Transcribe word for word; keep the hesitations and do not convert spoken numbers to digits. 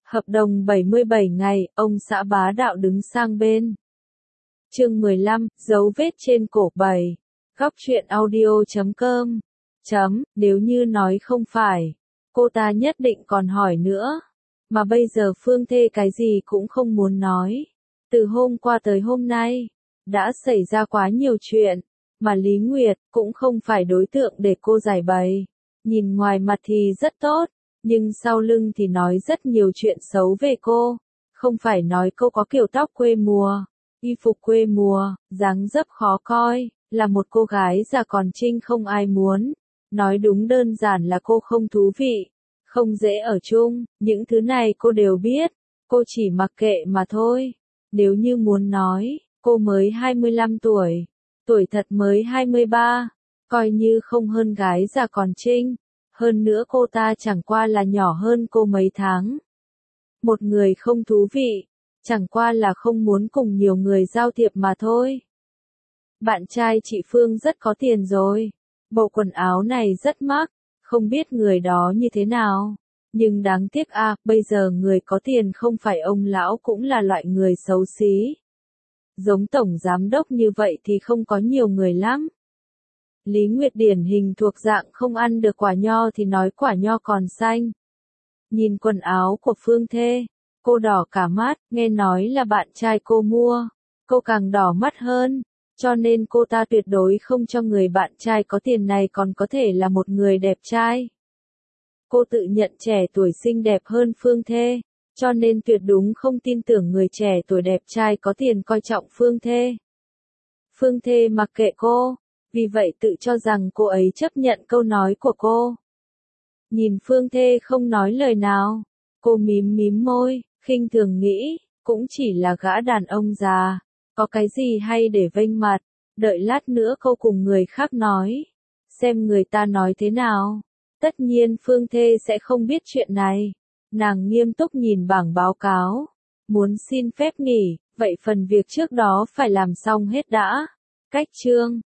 Hợp đồng bảy mươi bảy ngày, ông xã bá đạo đứng sang bên. Chương mười lăm, dấu vết trên cổ bảy. Góc truyện audio chấm com. Chấm, nếu như nói không phải, cô ta nhất định còn hỏi nữa. Mà bây giờ Phương Thê cái gì cũng không muốn nói. Từ hôm qua tới hôm nay, đã xảy ra quá nhiều chuyện, mà Lý Nguyệt cũng không phải đối tượng để cô giải bày. Nhìn ngoài mặt thì rất tốt, nhưng sau lưng thì nói rất nhiều chuyện xấu về cô. Không phải nói cô có kiểu tóc quê mùa, y phục quê mùa, dáng dấp khó coi, là một cô gái già còn trinh không ai muốn. Nói đúng đơn giản là cô không thú vị, không dễ ở chung, những thứ này cô đều biết, cô chỉ mặc kệ mà thôi. Nếu như muốn nói, cô mới hai mươi lăm tuổi, tuổi thật mới hai mươi ba, coi như không hơn gái già còn trinh. Hơn nữa cô ta chẳng qua là nhỏ hơn cô mấy tháng. Một người không thú vị, chẳng qua là không muốn cùng nhiều người giao thiệp mà thôi. Bạn trai chị Phương rất có tiền rồi, bộ quần áo này rất mắc, không biết người đó như thế nào. Nhưng đáng tiếc à, bây giờ người có tiền không phải ông lão cũng là loại người xấu xí. Giống tổng giám đốc như vậy thì không có nhiều người lắm. Lý Nguyệt điển hình thuộc dạng không ăn được quả nho thì nói quả nho còn xanh. Nhìn quần áo của Phương Thê, cô đỏ cả mắt, nghe nói là bạn trai cô mua, cô càng đỏ mắt hơn, cho nên cô ta tuyệt đối không cho người bạn trai có tiền này còn có thể là một người đẹp trai. Cô tự nhận trẻ tuổi xinh đẹp hơn Phương Thê, cho nên tuyệt đúng không tin tưởng người trẻ tuổi đẹp trai có tiền coi trọng Phương Thê. Phương Thê mặc kệ cô, vì vậy tự cho rằng cô ấy chấp nhận câu nói của cô. Nhìn Phương Thê không nói lời nào, cô mím mím môi, khinh thường nghĩ, cũng chỉ là gã đàn ông già, có cái gì hay để vênh mặt, đợi lát nữa cô cùng người khác nói, xem người ta nói thế nào. Tất nhiên Phương Thê sẽ không biết chuyện này. Nàng nghiêm túc nhìn bảng báo cáo, muốn xin phép nghỉ, vậy phần việc trước đó phải làm xong hết đã. Cách chương